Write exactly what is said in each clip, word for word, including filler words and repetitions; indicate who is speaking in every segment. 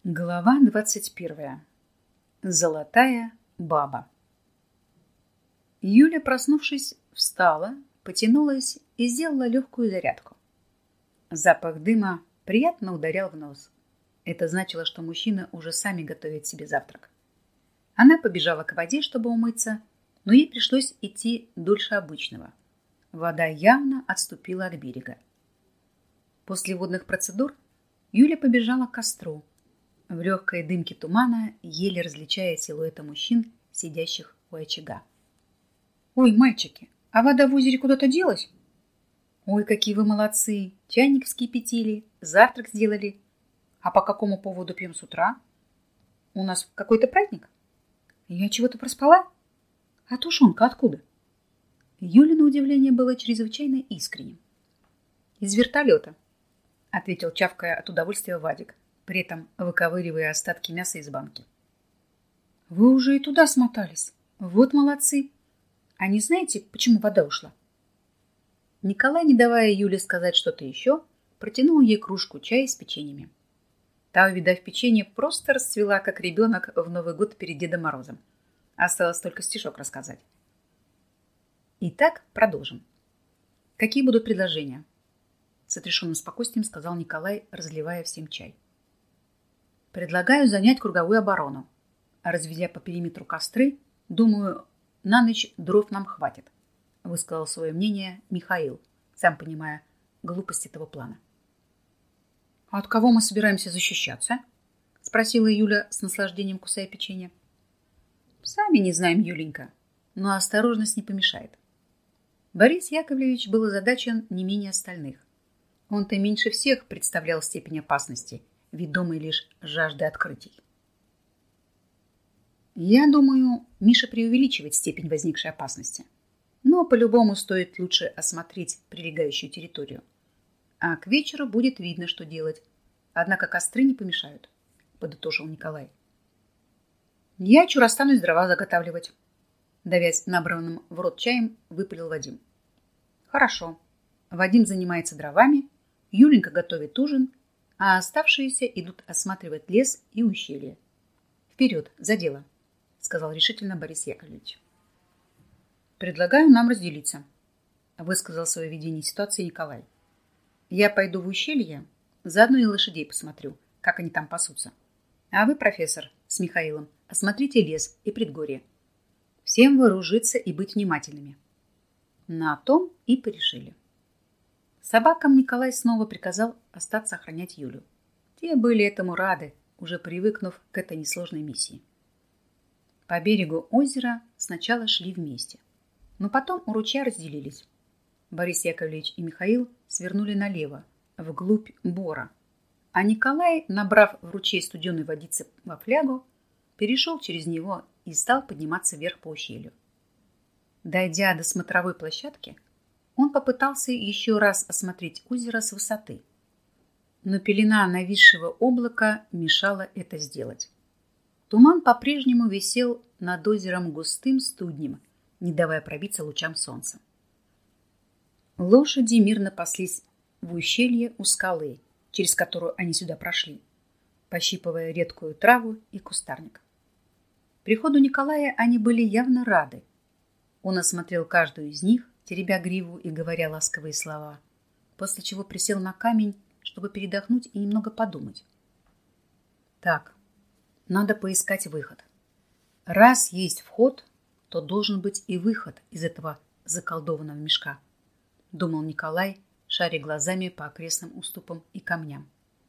Speaker 1: Глава двадцать первая. Золотая баба. Юля, проснувшись, встала, потянулась и сделала легкую зарядку. Запах дыма приятно ударял в нос. Это значило, что мужчины уже сами готовят себе завтрак. Она побежала к воде, чтобы умыться, но ей пришлось идти дольше обычного. Вода явно отступила от берега. После водных процедур Юля побежала к костру, в легкой дымке тумана, еле различая силуэты мужчин, сидящих у очага. «Ой, мальчики, а вода в озере куда-то делась? Ой, какие вы молодцы! Чайник вскипятили, завтрак сделали. А по какому поводу пьем с утра? У нас какой-то праздник? Я чего-то проспала? А тушенка откуда?» Юля, на удивление, было чрезвычайно искренним. «Из вертолета», — ответил, чавкая от удовольствия, Вадик, при этом выковыривая остатки мяса из банки. «Вы уже и туда смотались. Вот молодцы. А не знаете, почему вода ушла?» Николай, не давая Юле сказать что-то еще, протянул ей кружку чая с печеньями. Та, увидав печенье, просто расцвела, как ребенок в Новый год перед Дедом Морозом. Осталось только стишок рассказать. Итак, продолжим. Какие будут предложения? С отрешенным спокойствием сказал Николай, разливая всем чай. Предлагаю занять круговую оборону. Разведя по периметру костры, думаю, на ночь дров нам хватит, высказал свое мнение Михаил, сам понимая глупость этого плана. А от кого мы собираемся защищаться? Спросила Юля с наслаждением, кусая печенье. Сами не знаем, Юленька, но осторожность не помешает. Борис Яковлевич был озадачен не менее остальных. Он-то меньше всех представлял степень опасности, ведомый лишь жаждой открытий. Я думаю, Миша преувеличивает степень возникшей опасности. Но по-любому стоит лучше осмотреть прилегающую территорию. А к вечеру будет видно, что делать. Однако костры не помешают, подытожил Николай. Я чур останусь дрова заготавливать. Давясь набранным в рот чаем, выпалил Вадим. Хорошо. Вадим занимается дровами, Юленька готовит ужин, а оставшиеся идут осматривать лес и ущелье. «Вперед, за дело», — сказал решительно Борис Яковлевич. «Предлагаю нам разделиться», — высказал свое видение ситуации Николай. «Я пойду в ущелье, заодно и лошадей посмотрю, как они там пасутся. А вы, профессор, с Михаилом, осмотрите лес и предгорье. Всем вооружиться и быть внимательными». На том и порешили. Собакам Николай снова приказал остаться охранять Юлю. Те были этому рады, уже привыкнув к этой несложной миссии. По берегу озера сначала шли вместе, но потом у ручья разделились. Борис Яковлевич и Михаил свернули налево, вглубь бора, а Николай, набрав в ручей студеной водицы во флягу, перешел через него и стал подниматься вверх по ущелью. Дойдя до смотровой площадки, он попытался еще раз осмотреть озеро с высоты, но пелена нависшего облака мешала это сделать. Туман по-прежнему висел над озером густым студнем, не давая пробиться лучам солнца. Лошади мирно паслись в ущелье у скалы, через которую они сюда прошли, пощипывая редкую траву и кустарник. Приходу Николая они были явно рады. Он осмотрел каждую из них, теребя гриву и говоря ласковые слова, после чего присел на камень, чтобы передохнуть и немного подумать. Так, надо поискать выход. Раз есть вход, то должен быть и выход из этого заколдованного мешка, думал Николай, шаря глазами по окрестным уступам и камням.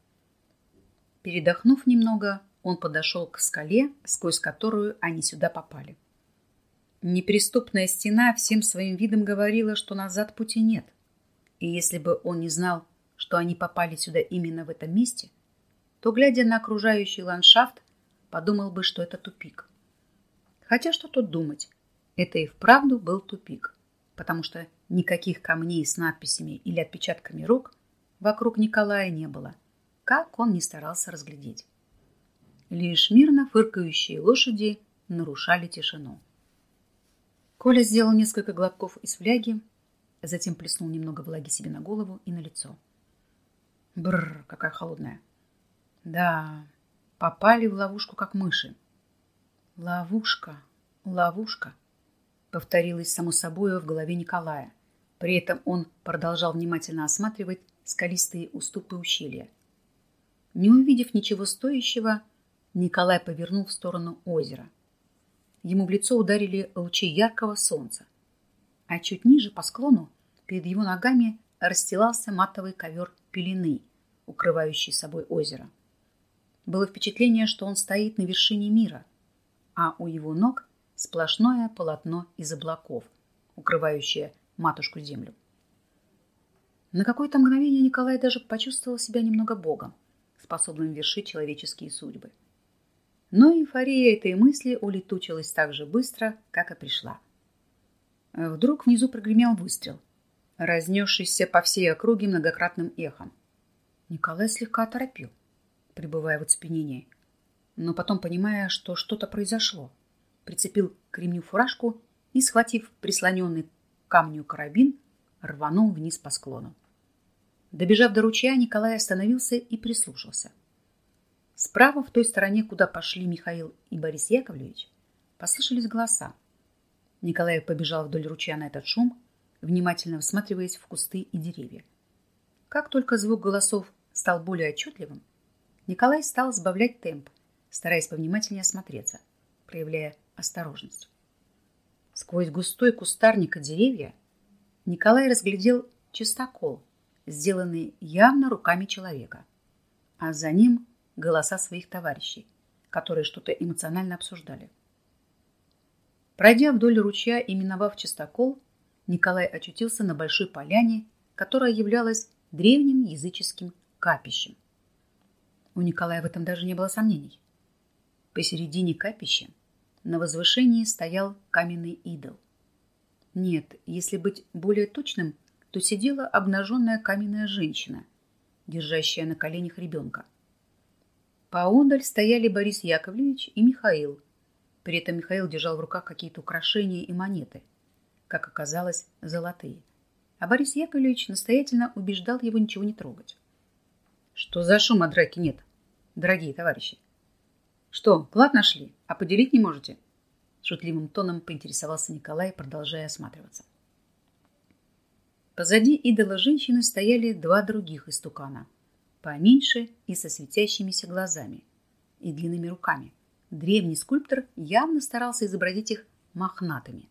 Speaker 1: Передохнув немного, он подошел к скале, сквозь которую они сюда попали. Неприступная стена всем своим видом говорила, что назад пути нет. И если бы он не знал, что они попали сюда именно в этом месте, то, глядя на окружающий ландшафт, подумал бы, что это тупик. Хотя что тут думать, это и вправду был тупик, потому что никаких камней с надписями или отпечатками рук вокруг Николая не было, как он ни старался разглядеть. Лишь мирно фыркающие лошади нарушали тишину. Коля сделал несколько глотков из фляги, затем плеснул немного влаги себе на голову и на лицо. Бррр, какая холодная. Да, Попали в ловушку, как мыши. Ловушка, ловушка, повторилось само собой в голове Николая. При этом он продолжал внимательно осматривать скалистые уступы ущелья. Не увидев ничего стоящего, Николай повернул в сторону озера. Ему в лицо ударили лучи яркого солнца, а чуть ниже по склону перед его ногами расстилался матовый ковер пелены, укрывающий собой озеро. Было впечатление, что он стоит на вершине мира, а у его ног сплошное полотно из облаков, укрывающее матушку-землю. На какое-то мгновение Николай даже почувствовал себя немного богом, способным вершить человеческие судьбы. Но эйфория этой мысли улетучилась так же быстро, как и пришла. Вдруг внизу прогремел выстрел, разнесшийся по всей округе многократным эхом. Николай слегка оторопел, пребывая в оцепенении, но потом, понимая, что что-то произошло, прицепил к ремню фуражку и, схватив прислоненный к камню карабин, рванул вниз по склону. Добежав до ручья, Николай остановился и прислушался. Справа, в той стороне, куда пошли Михаил и Борис Яковлевич, послышались голоса. Николай побежал вдоль ручья на этот шум, внимательно всматриваясь в кусты и деревья. Как только звук голосов стал более отчетливым, Николай стал сбавлять темп, стараясь повнимательнее осмотреться, проявляя осторожность. Сквозь густой кустарник и деревья Николай разглядел чистокол, сделанный явно руками человека, а за ним голоса своих товарищей, которые что-то эмоционально обсуждали. Пройдя вдоль ручья и миновав чистокол, Николай очутился на большой поляне, которая являлась древним языческим капищем. У Николая в этом даже не было сомнений. Посередине капища на возвышении стоял каменный идол. Нет, если быть более точным, то сидела обнаженная каменная женщина, держащая на коленях ребенка. Поодаль стояли Борис Яковлевич и Михаил. При этом Михаил держал в руках какие-то украшения и монеты, как оказалось, золотые. А Борис Яковлевич настоятельно убеждал его ничего не трогать. Что за шума драки нет, дорогие товарищи? Что, клад нашли, а поделить не можете? Шутливым тоном поинтересовался Николай, продолжая осматриваться. Позади идола женщины стояли два других истукана, поменьше и со светящимися глазами и длинными руками. Древний скульптор явно старался изобразить их мохнатыми.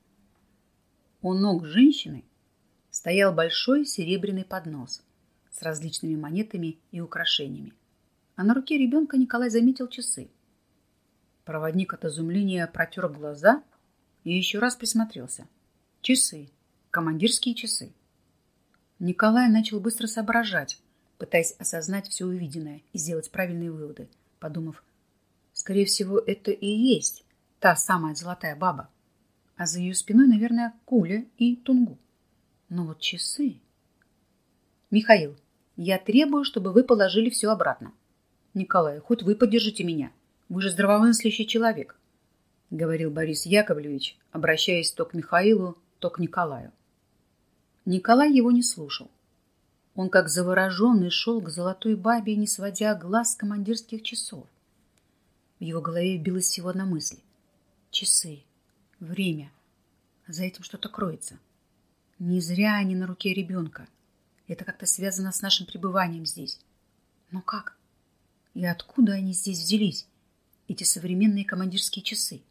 Speaker 1: У ног женщины стоял большой серебряный поднос с различными монетами и украшениями, а на руке ребенка Николай заметил часы. Проводник от изумления протер глаза и еще раз присмотрелся. Часы, командирские часы. Николай начал быстро соображать, пытаясь осознать все увиденное и сделать правильные выводы, подумав, скорее всего, это и есть та самая золотая баба, а за ее спиной, наверное, Куля и Тунгу. Но вот часы... Михаил, я требую, чтобы вы положили все обратно. Николай, хоть вы поддержите меня. Вы же здравомыслящий человек, говорил Борис Яковлевич, обращаясь то к Михаилу, то к Николаю. Николай его не слушал. Он, как завороженный, шел к золотой бабе, не сводя глаз с командирских часов. В его голове билась всего одна мысль. Часы. Время. За этим что-то кроется. Не зря они на руке ребенка. Это как-то связано с нашим пребыванием здесь. Но как? И откуда они здесь взялись, эти современные командирские часы?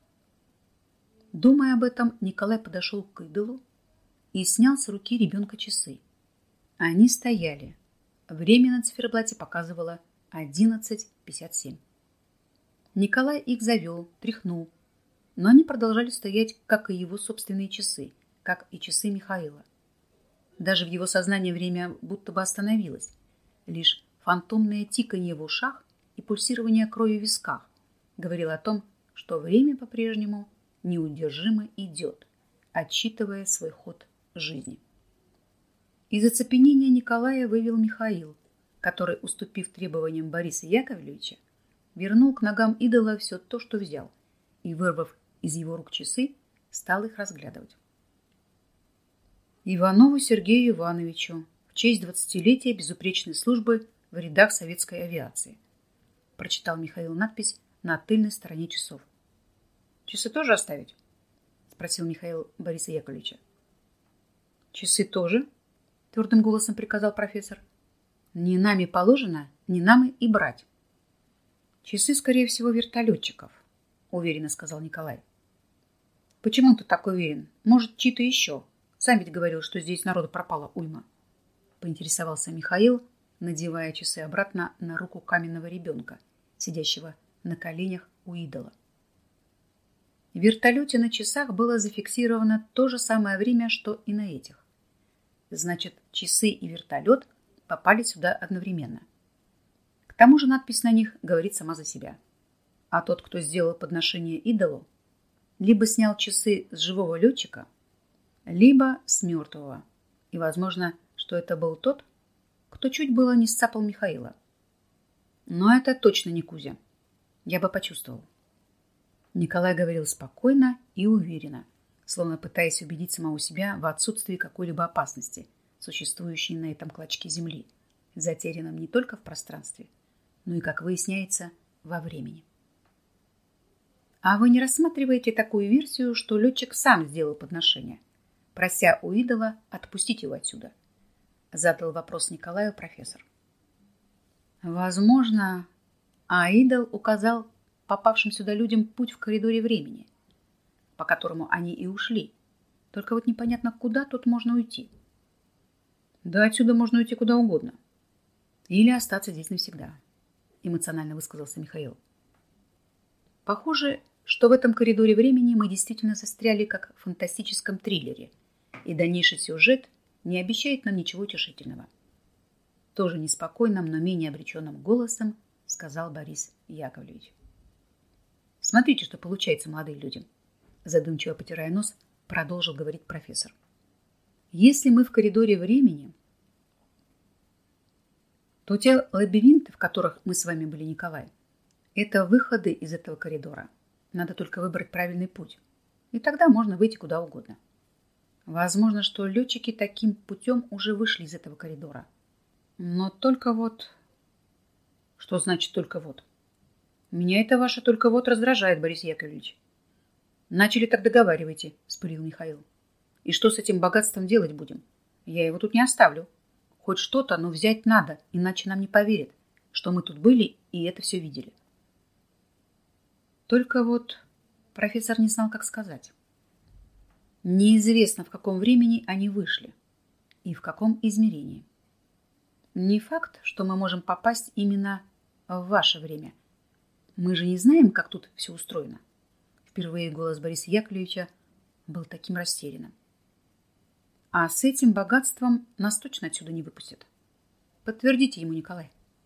Speaker 1: Думая об этом, Николай подошел к идолу и снял с руки ребенка часы. Они стояли. Время на циферблате показывало одиннадцать пятьдесят семь. Николай их завел, тряхнул, но они продолжали стоять, как и его собственные часы, как и часы Михаила. Даже в его сознании время будто бы остановилось. Лишь фантомное тиканье в ушах и пульсирование крови в висках говорило о том, что время по-прежнему неудержимо идет, отсчитывая свой ход жизни. Из оцепенения Николая вывел Михаил, который, уступив требованиям Бориса Яковлевича, вернул к ногам идола все то, что взял, и, вырвав из его рук часы, стал их разглядывать. Иванову Сергею Ивановичу в честь двадцатилетия безупречной службы в рядах советской авиации. прочитал Михаил надпись на тыльной стороне часов. «Часы тоже оставить?» – спросил Михаил Бориса Яковлевича. «Часы тоже?» – твердым голосом приказал профессор. «Не нами положено, не нам и брать». «Часы, скорее всего, вертолетчиков», – уверенно сказал Николай. «Почему ты так уверен? Может, чьи-то еще? Сам ведь говорил, что здесь народу пропало уйма», – поинтересовался Михаил, надевая часы обратно на руку каменного ребенка, сидящего на коленях у идола. В вертолете на часах было зафиксировано то же самое время, что и на этих. Значит, часы и вертолет попали сюда одновременно. К тому же надпись на них говорит сама за себя. А тот, кто сделал подношение идолу, либо снял часы с живого летчика, либо с мертвого. И возможно, что это был тот, кто чуть было не сцапал Михаила. Но это точно не Кузя. Я бы почувствовал. Николай говорил спокойно и уверенно, словно пытаясь убедить самого себя в отсутствии какой-либо опасности, существующей на этом клочке земли, затерянном не только в пространстве, но и, как выясняется, во времени. А вы не рассматриваете такую версию, что летчик сам сделал подношение, прося у идола отпустить его отсюда? Задал вопрос Николаю профессор. Возможно, а идол указал попавшим сюда людям путь в коридоре времени, по которому они и ушли. Только вот непонятно, куда тут можно уйти. Да отсюда можно уйти куда угодно. Или остаться здесь навсегда, эмоционально высказался Михаил. Похоже, что в этом коридоре времени мы действительно застряли, как в фантастическом триллере, и дальнейший сюжет не обещает нам ничего утешительного. Тоже неспокойным, но менее обреченным голосом сказал Борис Яковлевич. Смотрите, что получается, молодые люди. Задумчиво потирая нос, продолжил говорить профессор. Если мы в коридоре времени, то те лабиринты, в которых мы с вами были, Николай, это выходы из этого коридора. Надо только выбрать правильный путь. И тогда можно выйти куда угодно. Возможно, что летчики таким путем уже вышли из этого коридора. Но только вот... Что значит только вот? Меня это ваше только вот раздражает, Борис Яковлевич. Начали так договаривайте, вспылил Михаил. И что с этим богатством делать будем? Я его тут не оставлю. Хоть что-то, но взять надо, иначе нам не поверят, что мы тут были и это все видели. Только вот профессор не знал, как сказать. Неизвестно, в каком времени они вышли и в каком измерении. Не факт, что мы можем попасть именно в ваше время. Мы же не знаем, как тут все устроено. Впервые голос Бориса Яковлевича был таким растерянным. А с этим богатством нас точно отсюда не выпустят. Подтвердите ему, Николай.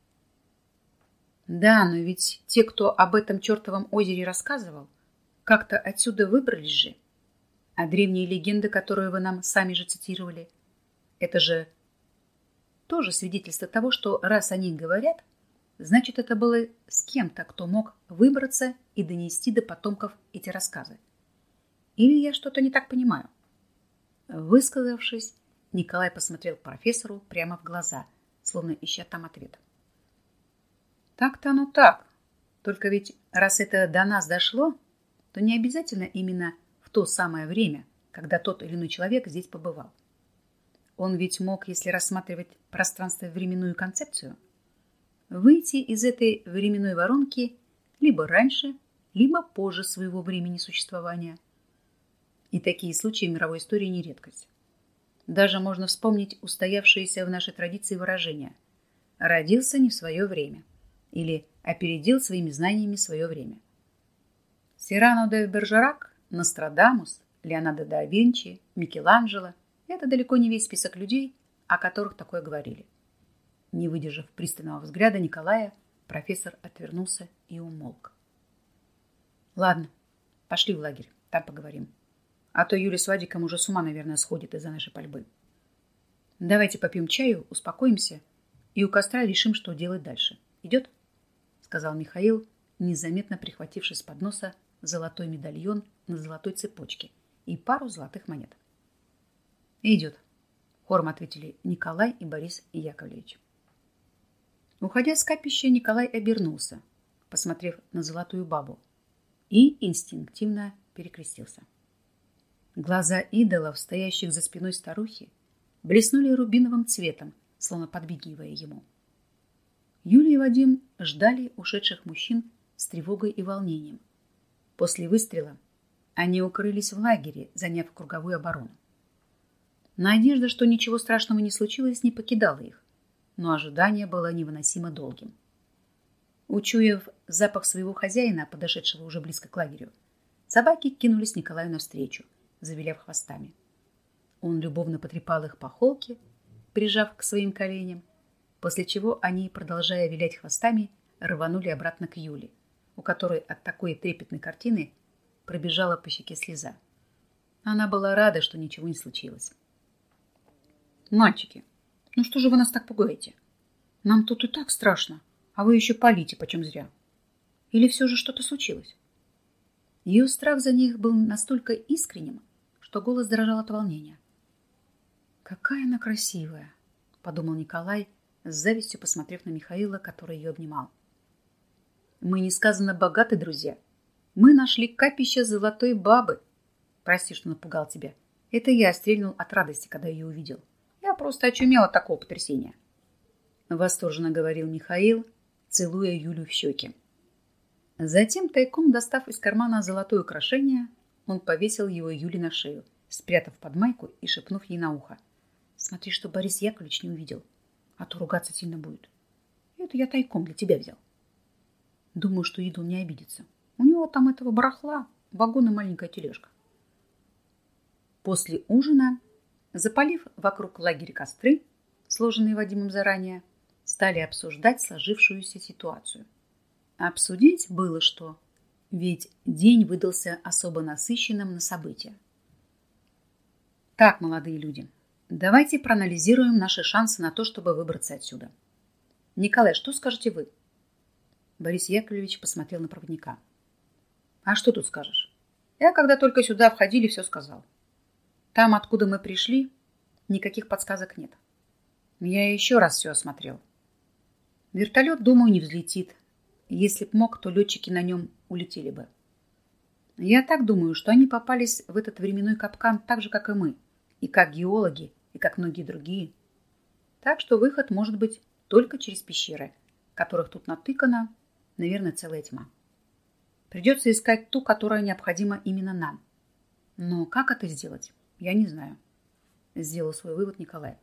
Speaker 1: Да, но ведь те, кто об этом чертовом озере рассказывал, как-то отсюда выбрались же. А древние легенды, которые вы нам сами же цитировали, это же тоже свидетельство того, что раз они говорят, значит, это было с кем-то, кто мог выбраться и донести до потомков эти рассказы. Или я что-то не так понимаю? Высказавшись, Николай посмотрел профессору прямо в глаза, словно ища там ответ. Так-то оно так. Только ведь раз это до нас дошло, то не обязательно именно в то самое время, когда тот или иной человек здесь побывал. Он ведь мог, если рассматривать пространство-временную концепцию, выйти из этой временной воронки либо раньше, либо позже своего времени существования. И такие случаи в мировой истории не редкость. Даже можно вспомнить устоявшиеся в нашей традиции выражения «родился не в свое время» или «опередил своими знаниями свое время». Сирано де Бержерак, Нострадамус, Леонардо да Винчи, Микеланджело – это далеко не весь список людей, о которых такое говорили. Не выдержав пристального взгляда Николая, профессор отвернулся и умолк. Ладно, пошли в лагерь, там поговорим. А то Юля с Вадиком уже с ума, наверное, сходит из-за нашей пальбы. Давайте попьем чаю, успокоимся и у костра решим, что делать дальше. Идет? Сказал Михаил, незаметно прихвативший с подноса золотой медальон на золотой цепочке и пару золотых монет. Идет, хором ответили Николай и Борис Яковлевич. Уходя с капища, Николай обернулся, посмотрев на золотую бабу, и инстинктивно перекрестился. Глаза идолов, стоящих за спиной старухи, блеснули рубиновым цветом, словно подбегивая ему. Юлия и Вадим ждали ушедших мужчин с тревогой и волнением. После выстрела они укрылись в лагере, заняв круговую оборону. Надежда, что ничего страшного не случилось, не покидала их, но ожидание было невыносимо долгим. Учуяв запах своего хозяина, подошедшего уже близко к лагерю, собаки кинулись Николаю навстречу, завиляв хвостами. Он любовно потрепал их по холке, прижав к своим коленям, после чего они, продолжая вилять хвостами, рванули обратно к Юле, у которой от такой трепетной картины пробежала по щеке слеза. Она была рада, что ничего не случилось. «Мальчики, ну что же вы нас так пугаете? Нам тут и так страшно, а вы еще палите почем зря. Или все же что-то случилось?» Ее страх за них был настолько искренним, что голос дрожал от волнения. «Какая она красивая!» — подумал Николай, с завистью посмотрев на Михаила, который ее обнимал. «Мы несказанно богаты, друзья. Мы нашли капище золотой бабы. Прости, что напугал тебя. Это я стрельнул от радости, когда ее увидел. Я просто очумел от такого потрясения», — восторженно говорил Михаил, целуя Юлю в щеки. Затем, тайком достав из кармана золотое украшение, он повесил его Юле на шею, спрятав под майку и шепнув ей на ухо: «Смотри, что Борис Яковлевич не увидел, а то ругаться сильно будет. Это я тайком для тебя взял. Думаю, что идол не обидится. У него там этого барахла, вагон и маленькая тележка». После ужина, запалив вокруг лагеря костры, сложенные Вадимом заранее, стали обсуждать сложившуюся ситуацию. Обсудить было что, ведь день выдался особо насыщенным на события. «Так, молодые люди, давайте проанализируем наши шансы на то, чтобы выбраться отсюда. Николай, что скажете вы?» Борис Яковлевич посмотрел на проводника. «А что тут скажешь? Я, когда только сюда входили, все сказал. Там, откуда мы пришли, никаких подсказок нет. Я еще раз все осмотрел. Вертолет, думаю, не взлетит. Если б мог, то летчики на нем улетели бы. Я так думаю, что они попались в этот временной капкан так же, как и мы, и как геологи, и как многие другие. Так что выход может быть только через пещеры, которых тут натыкано, наверное, целая тьма. Придется искать ту, которая необходима именно нам. Но как это сделать, я не знаю», — сделал свой вывод Николай.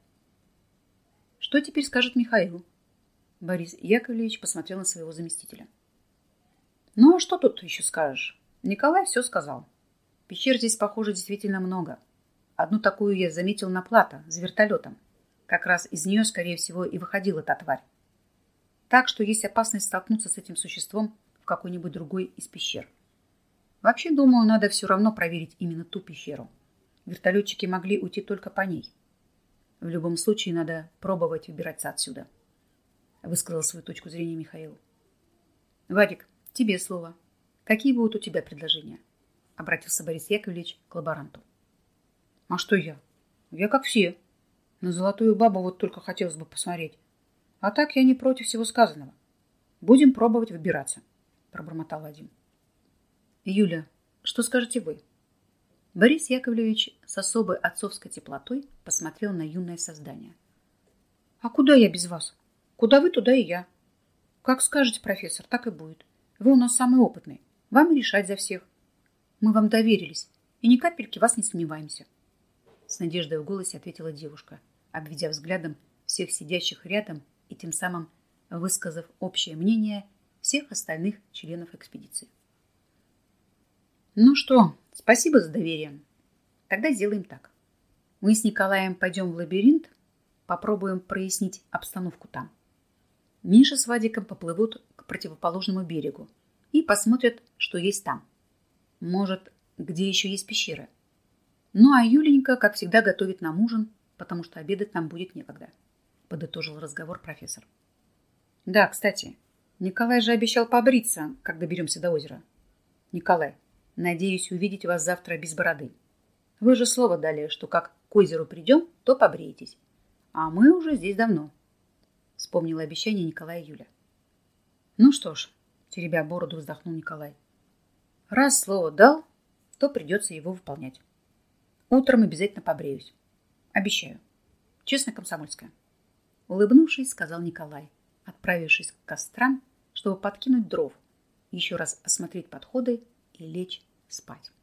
Speaker 1: «Что теперь скажет Михаил?» Борис Яковлевич посмотрел на своего заместителя. «Ну, а что тут еще скажешь? Николай все сказал. Пещер здесь, похоже, действительно много. Одну такую я заметил на плато, за вертолетом. Как раз из нее, скорее всего, и выходила та тварь. Так что есть опасность столкнуться с этим существом в какой-нибудь другой из пещер. Вообще, думаю, надо все равно проверить именно ту пещеру. Вертолетчики могли уйти только по ней. В любом случае, надо пробовать убираться отсюда», — высказал свою точку зрения Михаил. «Вадик, тебе слово. Какие будут у тебя предложения?» — обратился Борис Яковлевич к лаборанту. «А что я? Я как все. На золотую бабу вот только хотелось бы посмотреть. А так я не против всего сказанного. Будем пробовать выбираться», — пробормотал Вадим. «Юля, что скажете вы?» Борис Яковлевич с особой отцовской теплотой посмотрел на юное создание. «А куда я без вас? Куда вы, туда и я. Как скажете, профессор, так и будет. Вы у нас самый опытный. Вам и решать за всех. Мы вам доверились, и ни капельки вас не сомневаемся», — с надеждой в голосе ответила девушка, обведя взглядом всех сидящих рядом и тем самым высказав общее мнение всех остальных членов экспедиции. «Ну что, спасибо за доверие. Тогда сделаем так. Мы с Николаем пойдем в лабиринт, попробуем прояснить обстановку там. Миша с Вадиком поплывут к противоположному берегу и посмотрят, что есть там. Может, где еще есть пещеры. Ну, а Юленька, как всегда, готовит нам ужин, потому что обедать нам будет некогда», — подытожил разговор профессор. «Да, кстати, Николай же обещал побриться, как доберемся до озера. Николай, надеюсь увидеть вас завтра без бороды. Вы же слово дали, что как к озеру придем, то побреетесь. А мы уже здесь давно», — вспомнила обещание Николая Юля. «Ну что ж, теребя бороду, вздохнул Николай. Раз слово дал, то придется его выполнять. Утром обязательно побреюсь. Обещаю. Честно, комсомольская. Улыбнувшись, сказал Николай, отправившись к кострам, чтобы подкинуть дров, еще раз осмотреть подходы и лечь спать.